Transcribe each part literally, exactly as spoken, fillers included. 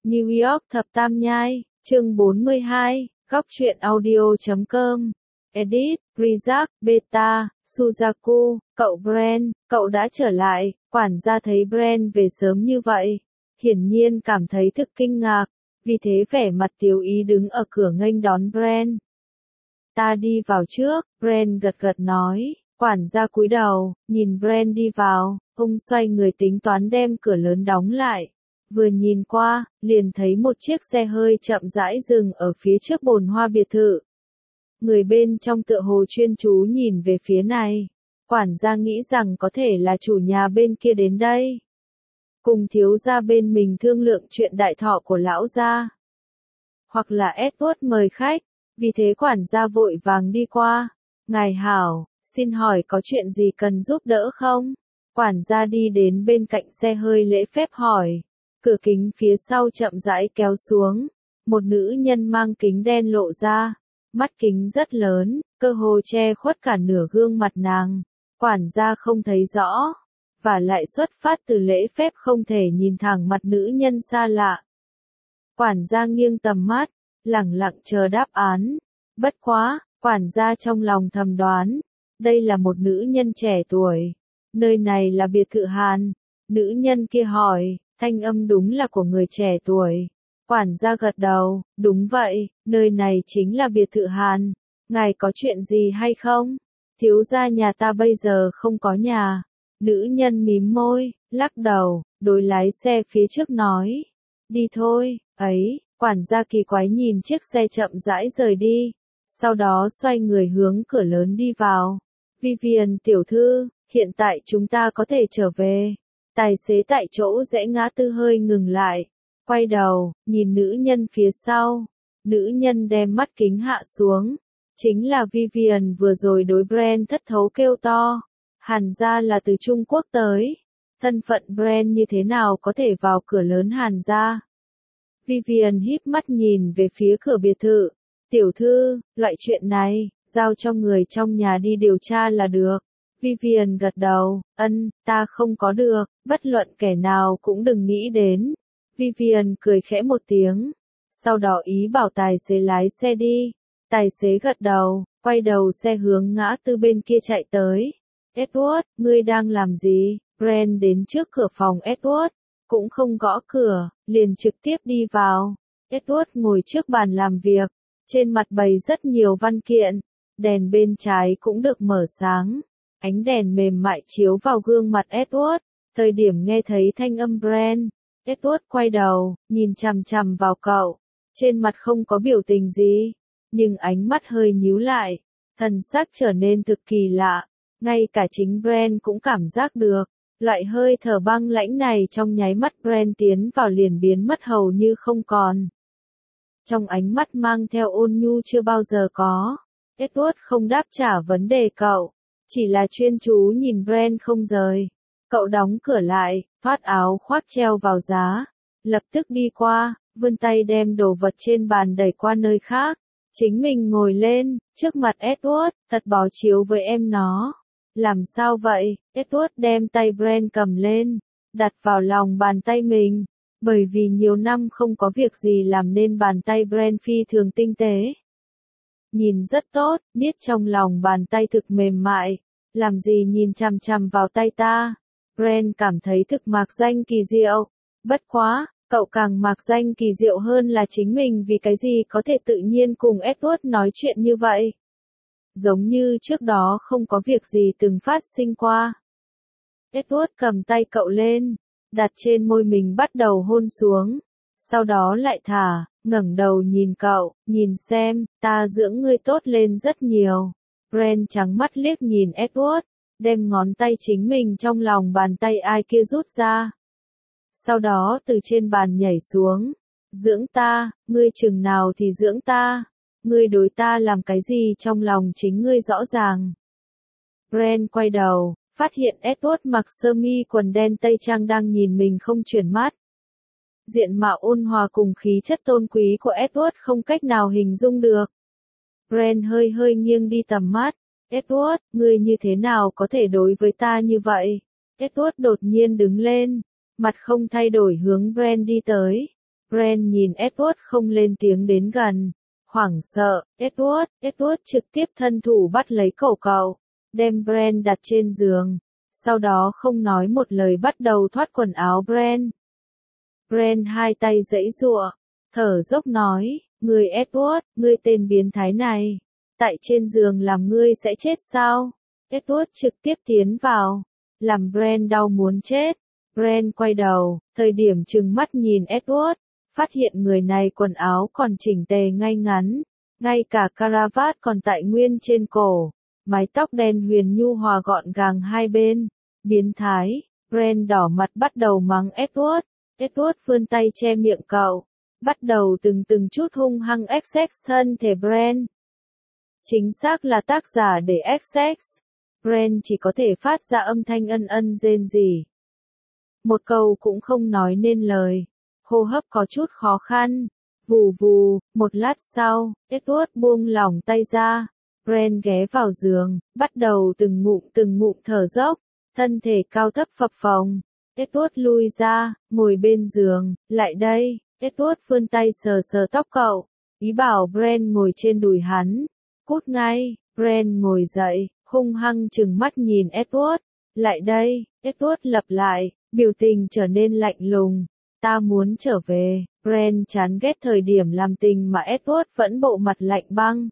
New York Thập Tam Nhai, chương bốn mươi hai, góc truyện audio chấm com. Edit, Rizak, Beta, Suzaku, cậu Brent, cậu đã trở lại. Quản gia thấy Brent về sớm như vậy, hiển nhiên cảm thấy thực kinh ngạc, vì thế vẻ mặt tiếu ý đứng ở cửa nghênh đón Brent. Ta đi vào trước, Brent gật gật nói. Quản gia cúi đầu, nhìn Brent đi vào, ông xoay người tính toán đem cửa lớn đóng lại. Vừa nhìn qua, liền thấy một chiếc xe hơi chậm rãi dừng ở phía trước bồn hoa biệt thự. Người bên trong tựa hồ chuyên chú nhìn về phía này. Quản gia nghĩ rằng có thể là chủ nhà bên kia đến đây. Cùng thiếu gia bên mình thương lượng chuyện đại thọ của lão gia. Hoặc là Edward mời khách, vì thế quản gia vội vàng đi qua. Ngài hảo, xin hỏi có chuyện gì cần giúp đỡ không? Quản gia đi đến bên cạnh xe hơi lễ phép hỏi. Cửa kính phía sau chậm rãi kéo xuống. Một nữ nhân mang kính đen lộ ra. Mắt kính rất lớn, cơ hồ che khuất cả nửa gương mặt nàng. Quản gia không thấy rõ. Và lại xuất phát từ lễ phép không thể nhìn thẳng mặt nữ nhân xa lạ. Quản gia nghiêng tầm mắt, lẳng lặng chờ đáp án. Bất quá, quản gia trong lòng thầm đoán. Đây là một nữ nhân trẻ tuổi. Nơi này là biệt thự Hàn. Nữ nhân kia hỏi, thanh âm đúng là của người trẻ tuổi. Quản gia gật đầu, đúng vậy, nơi này chính là biệt thự Hàn. Ngài có chuyện gì hay không? Thiếu gia nhà ta bây giờ không có nhà. Nữ nhân mím môi, lắc đầu, đối lái xe phía trước nói. Đi thôi, ấy, quản gia kỳ quái nhìn chiếc xe chậm rãi rời đi. Sau đó xoay người hướng cửa lớn đi vào. Vivian tiểu thư, hiện tại chúng ta có thể trở về. Tài xế tại chỗ rẽ ngã tư hơi ngừng lại. Quay đầu, nhìn nữ nhân phía sau. Nữ nhân đem mắt kính hạ xuống. Chính là Vivian vừa rồi đối Brent thất thấu kêu to. Hàn gia là từ Trung Quốc tới. Thân phận Brent như thế nào có thể vào cửa lớn Hàn gia? Vivian híp mắt nhìn về phía cửa biệt thự. Tiểu thư, loại chuyện này, giao cho người trong nhà đi điều tra là được. Vivian gật đầu, ân, ta không có được, bất luận kẻ nào cũng đừng nghĩ đến. Vivian cười khẽ một tiếng. Sau đó ý bảo tài xế lái xe đi. Tài xế gật đầu, quay đầu xe hướng ngã tư bên kia chạy tới. Edward, ngươi đang làm gì? Brent đến trước cửa phòng Edward, cũng không gõ cửa, liền trực tiếp đi vào. Edward ngồi trước bàn làm việc, trên mặt bày rất nhiều văn kiện, đèn bên trái cũng được mở sáng. Ánh đèn mềm mại chiếu vào gương mặt Edward, thời điểm nghe thấy thanh âm Brent. Edward quay đầu, nhìn chằm chằm vào cậu, trên mặt không có biểu tình gì, nhưng ánh mắt hơi nhíu lại, thần sắc trở nên thực kỳ lạ, ngay cả chính Brent cũng cảm giác được, loại hơi thở băng lãnh này trong nháy mắt Brent tiến vào liền biến mất hầu như không còn. Trong ánh mắt mang theo ôn nhu chưa bao giờ có, Edward không đáp trả vấn đề cậu, chỉ là chuyên chú nhìn Brent không rời. Cậu đóng cửa lại, thoát áo khoác treo vào giá, lập tức đi qua, vươn tay đem đồ vật trên bàn đẩy qua nơi khác, chính mình ngồi lên, trước mặt Edward, thật bó chiếu với em nó. Làm sao vậy? Edward đem tay Brent cầm lên, đặt vào lòng bàn tay mình, bởi vì nhiều năm không có việc gì làm nên bàn tay Brent phi thường tinh tế. Nhìn rất tốt, biết trong lòng bàn tay thực mềm mại, làm gì nhìn chằm chằm vào tay ta. Brent cảm thấy thực mạc danh kỳ diệu. Bất quá, cậu càng mạc danh kỳ diệu hơn là chính mình vì cái gì có thể tự nhiên cùng Edward nói chuyện như vậy. Giống như trước đó không có việc gì từng phát sinh qua. Edward cầm tay cậu lên, đặt trên môi mình bắt đầu hôn xuống. Sau đó lại thả, ngẩng đầu nhìn cậu, nhìn xem, ta dưỡng ngươi tốt lên rất nhiều. Brent trắng mắt liếc nhìn Edward, đem ngón tay chính mình trong lòng bàn tay ai kia rút ra. Sau đó từ trên bàn nhảy xuống. Dưỡng ta, ngươi chừng nào thì dưỡng ta. Ngươi đối ta làm cái gì trong lòng chính ngươi rõ ràng. Brent quay đầu, phát hiện Edward mặc sơ mi quần đen tây trang đang nhìn mình không chuyển mắt. Diện mạo ôn hòa cùng khí chất tôn quý của Edward không cách nào hình dung được. Brent hơi hơi nghiêng đi tầm mắt. Edward, ngươi như thế nào có thể đối với ta như vậy? Edward đột nhiên đứng lên, mặt không thay đổi hướng Brent đi tới. Brent nhìn Edward không lên tiếng đến gần. Hoảng sợ, Edward, Edward trực tiếp thân thủ bắt lấy cổ cậu, đem Brent đặt trên giường. Sau đó không nói một lời bắt đầu thoát quần áo Brent. Brent hai tay giãy giụa, thở dốc nói, ngươi Edward, ngươi tên biến thái này, tại trên giường làm ngươi sẽ chết sao? Edward trực tiếp tiến vào, làm Brent đau muốn chết. Brent quay đầu, thời điểm trừng mắt nhìn Edward, phát hiện người này quần áo còn chỉnh tề ngay ngắn, ngay cả caravat còn tại nguyên trên cổ, mái tóc đen huyền nhu hòa gọn gàng hai bên. Biến thái, Brent đỏ mặt bắt đầu mắng Edward. Edward vươn tay che miệng cậu, bắt đầu từng từng chút hung hăng ép sex thân thể Brent. Chính xác là tác giả để ép sex. Brent chỉ có thể phát ra âm thanh ân ân rên rỉ. Một câu cũng không nói nên lời. Hô hấp có chút khó khăn. Vù vù, một lát sau, Edward buông lỏng tay ra. Brent ghé vào giường, bắt đầu từng ngụm từng ngụm thở dốc, thân thể cao thấp phập phồng. Edward lui ra, ngồi bên giường, lại đây. Edward vươn tay sờ sờ tóc cậu, ý bảo Brent ngồi trên đùi hắn. Cút ngay. Brent ngồi dậy, hung hăng trừng mắt nhìn Edward. Lại đây. Edward lặp lại, biểu tình trở nên lạnh lùng. Ta muốn trở về. Brent chán ghét thời điểm làm tình mà Edward vẫn bộ mặt lạnh băng.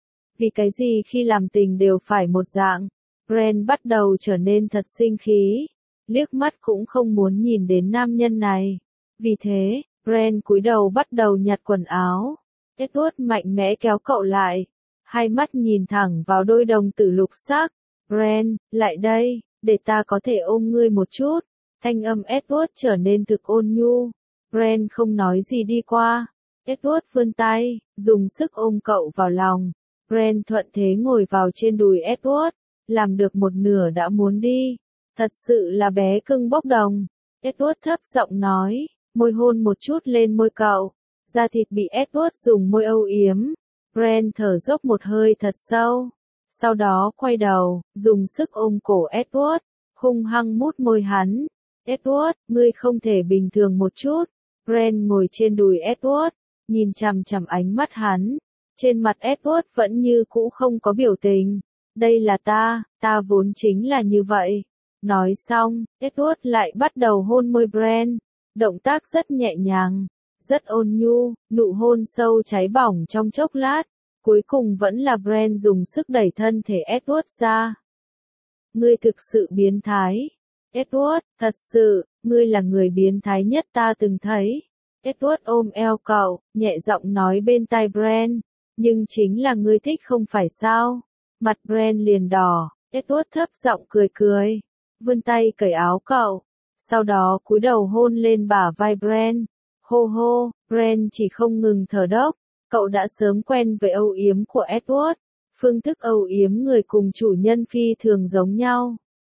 Vì cái gì khi làm tình đều phải một dạng. Brent bắt đầu trở nên thật sinh khí. Liếc mắt cũng không muốn nhìn đến nam nhân này. Vì thế, Brent cúi đầu bắt đầu nhặt quần áo. Edward mạnh mẽ kéo cậu lại. Hai mắt nhìn thẳng vào đôi đồng tử lục sắc. Brent, lại đây, để ta có thể ôm ngươi một chút. Thanh âm Edward trở nên thực ôn nhu. Brent không nói gì đi qua. Edward vươn tay, dùng sức ôm cậu vào lòng. Brent thuận thế ngồi vào trên đùi Edward. Làm được một nửa đã muốn đi. Thật sự là bé cưng bốc đồng. Edward thấp giọng nói, môi hôn một chút lên môi cậu. Da thịt bị Edward dùng môi âu yếm. Brent thở dốc một hơi thật sâu. Sau đó quay đầu, dùng sức ôm cổ Edward, hung hăng mút môi hắn. Edward, ngươi không thể bình thường một chút. Brent ngồi trên đùi Edward, nhìn chằm chằm ánh mắt hắn. Trên mặt Edward vẫn như cũ không có biểu tình. Đây là ta, ta vốn chính là như vậy. Nói xong, Edward lại bắt đầu hôn môi Brent. Động tác rất nhẹ nhàng, rất ôn nhu, nụ hôn sâu cháy bỏng trong chốc lát. Cuối cùng vẫn là Brent dùng sức đẩy thân thể Edward ra. Ngươi thực sự biến thái. Edward, thật sự, ngươi là người biến thái nhất ta từng thấy. Edward ôm eo cậu, nhẹ giọng nói bên tai Brent. Nhưng chính là ngươi thích không phải sao? Mặt Brent liền đỏ. Edward thấp giọng cười cười, vươn tay cởi áo cậu. Sau đó cúi đầu hôn lên bả vai Brent. Hô hô, Brent chỉ không ngừng thở dốc. Cậu đã sớm quen với âu yếm của Edward. Phương thức âu yếm người cùng chủ nhân phi thường giống nhau.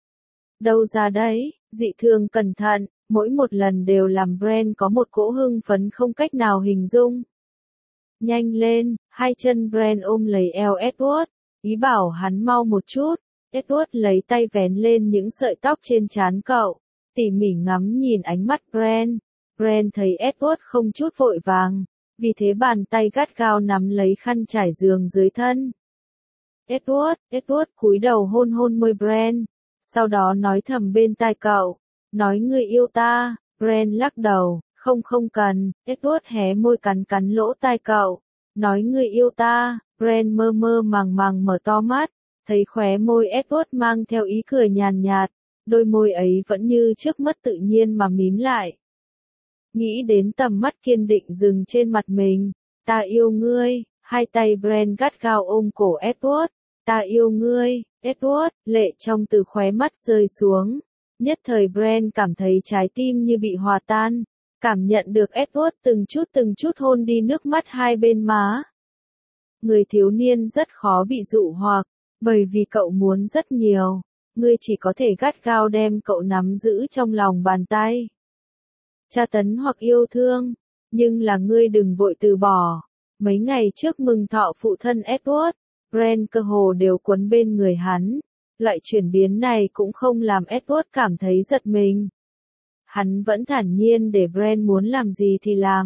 Đâu ra đấy, dị thường cẩn thận, mỗi một lần đều làm Brent có một cỗ hưng phấn không cách nào hình dung. Nhanh lên, hai chân Brent ôm lấy eo Edward, ý bảo hắn mau một chút. Edward lấy tay vén lên những sợi tóc trên trán cậu, tỉ mỉ ngắm nhìn ánh mắt Brent. Brent thấy Edward không chút vội vàng, vì thế bàn tay gắt gao nắm lấy khăn trải giường dưới thân. Edward, Edward cúi đầu hôn hôn môi Brent, sau đó nói thầm bên tai cậu, nói ngươi yêu ta. Brent lắc đầu, không không cần. Edward hé môi cắn cắn lỗ tai cậu, nói ngươi yêu ta. Brent mơ mơ màng màng mở to mắt, thấy khóe môi Edward mang theo ý cười nhàn nhạt, đôi môi ấy vẫn như trước mất tự nhiên mà mím lại. Nghĩ đến tầm mắt kiên định dừng trên mặt mình, ta yêu ngươi. Hai tay Brent gắt gao ôm cổ Edward, ta yêu ngươi. Edward, lệ trong từ khóe mắt rơi xuống. Nhất thời Brent cảm thấy trái tim như bị hòa tan, cảm nhận được Edward từng chút từng chút hôn đi nước mắt hai bên má. Người thiếu niên rất khó bị dụ hoặc, bởi vì cậu muốn rất nhiều, ngươi chỉ có thể gắt gao đem cậu nắm giữ trong lòng bàn tay. Tra tấn hoặc yêu thương, nhưng là ngươi đừng vội từ bỏ. Mấy ngày trước mừng thọ phụ thân Edward, Brent cơ hồ đều quấn bên người hắn. Loại chuyển biến này cũng không làm Edward cảm thấy giật mình. Hắn vẫn thản nhiên để Brent muốn làm gì thì làm,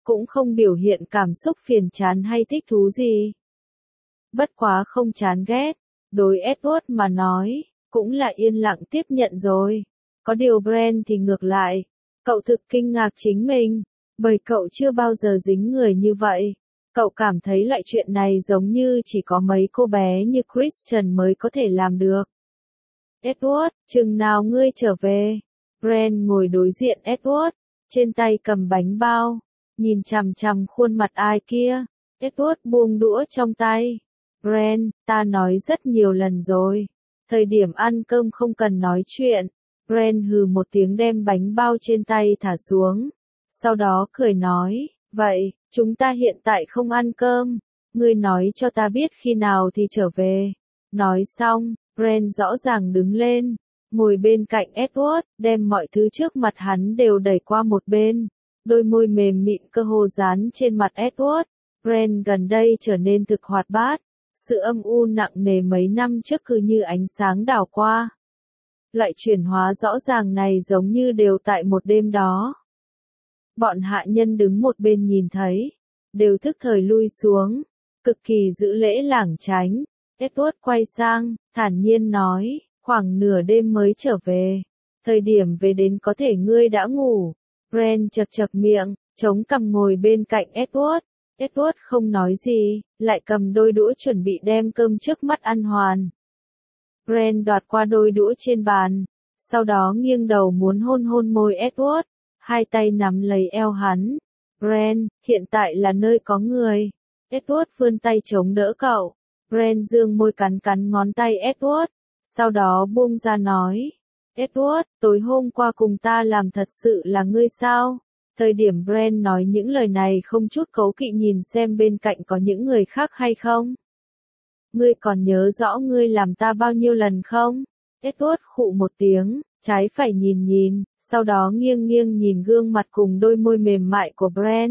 cũng không biểu hiện cảm xúc phiền chán hay thích thú gì. Bất quá không chán ghét, đối Edward mà nói, cũng là yên lặng tiếp nhận rồi. Có điều Brand thì ngược lại, cậu thực kinh ngạc chính mình, bởi cậu chưa bao giờ dính người như vậy. Cậu cảm thấy loại chuyện này giống như chỉ có mấy cô bé như Christian mới có thể làm được. Edward, chừng nào ngươi trở về? Brand ngồi đối diện Edward, trên tay cầm bánh bao, nhìn chằm chằm khuôn mặt ai kia. Edward buông đũa trong tay. Brand, ta nói rất nhiều lần rồi. Thời điểm ăn cơm không cần nói chuyện. Brand hừ một tiếng đem bánh bao trên tay thả xuống. Sau đó cười nói, vậy, chúng ta hiện tại không ăn cơm. Ngươi nói cho ta biết khi nào thì trở về. Nói xong, Brand rõ ràng đứng lên, ngồi bên cạnh Edward, đem mọi thứ trước mặt hắn đều đẩy qua một bên. Đôi môi mềm mịn cơ hồ dán trên mặt Edward. Brand gần đây trở nên thực hoạt bát. Sự âm u nặng nề mấy năm trước cứ như ánh sáng đảo qua. Loại chuyển hóa rõ ràng này giống như đều tại một đêm đó. Bọn hạ nhân đứng một bên nhìn thấy, đều thức thời lui xuống, cực kỳ giữ lễ lảng tránh. Edward quay sang, thản nhiên nói, khoảng nửa đêm mới trở về. Thời điểm về đến có thể ngươi đã ngủ. Brand chật chật miệng, chống cằm ngồi bên cạnh Edward. Edward không nói gì, lại cầm đôi đũa chuẩn bị đem cơm trước mắt ăn hoàn. Brand đoạt qua đôi đũa trên bàn, sau đó nghiêng đầu muốn hôn hôn môi Edward, hai tay nắm lấy eo hắn. Brand, hiện tại là nơi có người. Edward vươn tay chống đỡ cậu. Brand dương môi cắn cắn ngón tay Edward, sau đó buông ra nói. Edward, tối hôm qua cùng ta làm thật sự là ngươi sao? Thời điểm Brand nói những lời này không chút cấu kỵ nhìn xem bên cạnh có những người khác hay không? Ngươi còn nhớ rõ ngươi làm ta bao nhiêu lần không? Edward khụ một tiếng, trái phải nhìn nhìn, sau đó nghiêng nghiêng nhìn gương mặt cùng đôi môi mềm mại của Brand.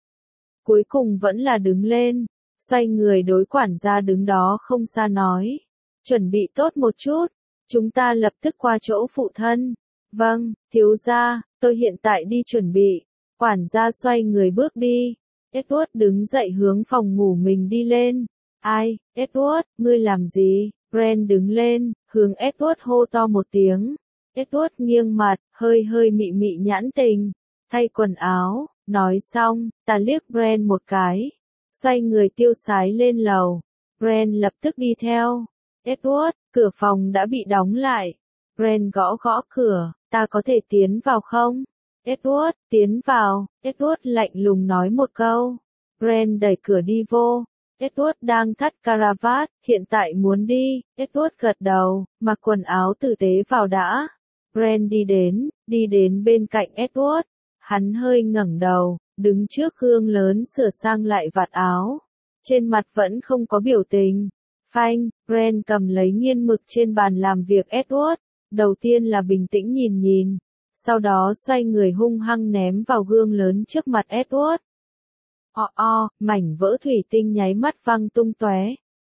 Cuối cùng vẫn là đứng lên, xoay người đối quản gia đứng đó không xa nói. Chuẩn bị tốt một chút, chúng ta lập tức qua chỗ phụ thân. Vâng, thiếu gia, tôi hiện tại đi chuẩn bị. Quản gia xoay người bước đi. Edward đứng dậy hướng phòng ngủ mình đi lên. Ai, Edward, ngươi làm gì? Brand đứng lên, hướng Edward hô to một tiếng. Edward nghiêng mặt, hơi hơi mị mị nhãn tình. Thay quần áo, nói xong, ta liếc Brand một cái. Xoay người tiêu sái lên lầu. Brand lập tức đi theo. Edward, cửa phòng đã bị đóng lại. Brand gõ gõ cửa, ta có thể tiến vào không? Edward, tiến vào. Edward lạnh lùng nói một câu. Brand đẩy cửa đi vô. Edward đang thắt caravat, hiện tại muốn đi. Edward gật đầu, mặc quần áo tử tế vào đã. Brand đi đến, đi đến bên cạnh Edward. Hắn hơi ngẩng đầu, đứng trước gương lớn sửa sang lại vạt áo. Trên mặt vẫn không có biểu tình. Phanh, Brand cầm lấy nghiên mực trên bàn làm việc Edward. Đầu tiên là bình tĩnh nhìn nhìn. Sau đó xoay người hung hăng ném vào gương lớn trước mặt Edward. O o, mảnh vỡ thủy tinh nháy mắt văng tung tóe.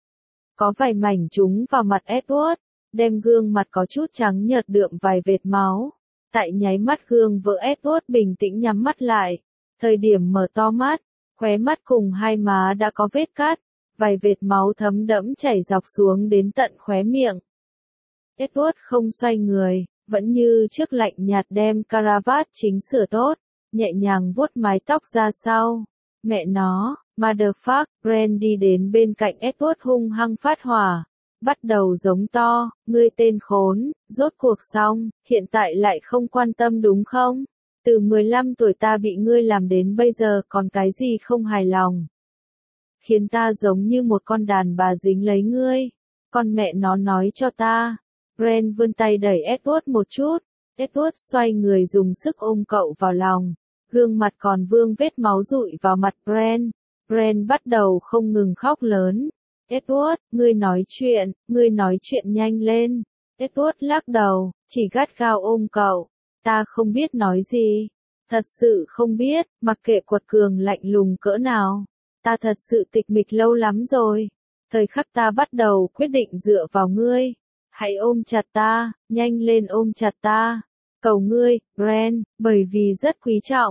Có vài mảnh trúng vào mặt Edward, đem gương mặt có chút trắng nhợt đượm vài vệt máu. Tại nháy mắt gương vỡ Edward bình tĩnh nhắm mắt lại. Thời điểm mở to mắt, khóe mắt cùng hai má đã có vết cắt, vài vệt máu thấm đẫm chảy dọc xuống đến tận khóe miệng. Edward không xoay người, vẫn như trước lạnh nhạt đem caravat chính sửa tốt, nhẹ nhàng vuốt mái tóc ra sau. Mẹ nó, motherfuck, Brand đi đến bên cạnh Edward hung hăng phát hỏa. Bắt đầu giống to, ngươi tên khốn, rốt cuộc xong, hiện tại lại không quan tâm đúng không? Từ mười lăm tuổi ta bị ngươi làm đến bây giờ còn cái gì không hài lòng? Khiến ta giống như một con đàn bà dính lấy ngươi. Con mẹ nó nói cho ta. Brand vươn tay đẩy Edward một chút. Edward xoay người dùng sức ôm cậu vào lòng. Gương mặt còn vương vết máu rụi vào mặt Brand. Brand bắt đầu không ngừng khóc lớn. Edward, ngươi nói chuyện, ngươi nói chuyện nhanh lên. Edward lắc đầu, chỉ gắt gao ôm cậu. Ta không biết nói gì. Thật sự không biết, mặc kệ quật cường lạnh lùng cỡ nào. Ta thật sự tịch mịch lâu lắm rồi. Thời khắc ta bắt đầu quyết định dựa vào ngươi. Hãy ôm chặt ta, nhanh lên ôm chặt ta. Cầu ngươi, Brand, bởi vì rất quý trọng.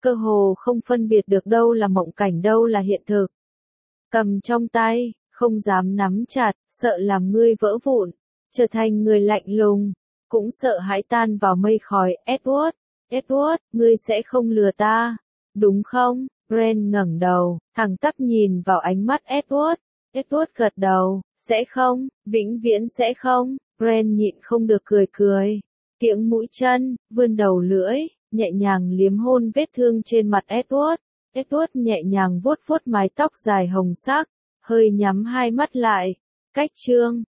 cơ hồ không phân biệt được đâu là mộng cảnh đâu là hiện thực. Cầm trong tay, không dám nắm chặt, sợ làm ngươi vỡ vụn, trở thành người lạnh lùng, cũng sợ hãi tan vào mây khói. Edward, Edward, ngươi sẽ không lừa ta, đúng không? Brand ngẩng đầu, thẳng tắp nhìn vào ánh mắt Edward. Edward gật đầu, sẽ không, vĩnh viễn sẽ không. Brand nhịn không được cười cười, kiễng mũi chân, vươn đầu lưỡi, nhẹ nhàng liếm hôn vết thương trên mặt Edward. Edward nhẹ nhàng vuốt vuốt mái tóc dài hồng sắc, hơi nhắm hai mắt lại. Cách chương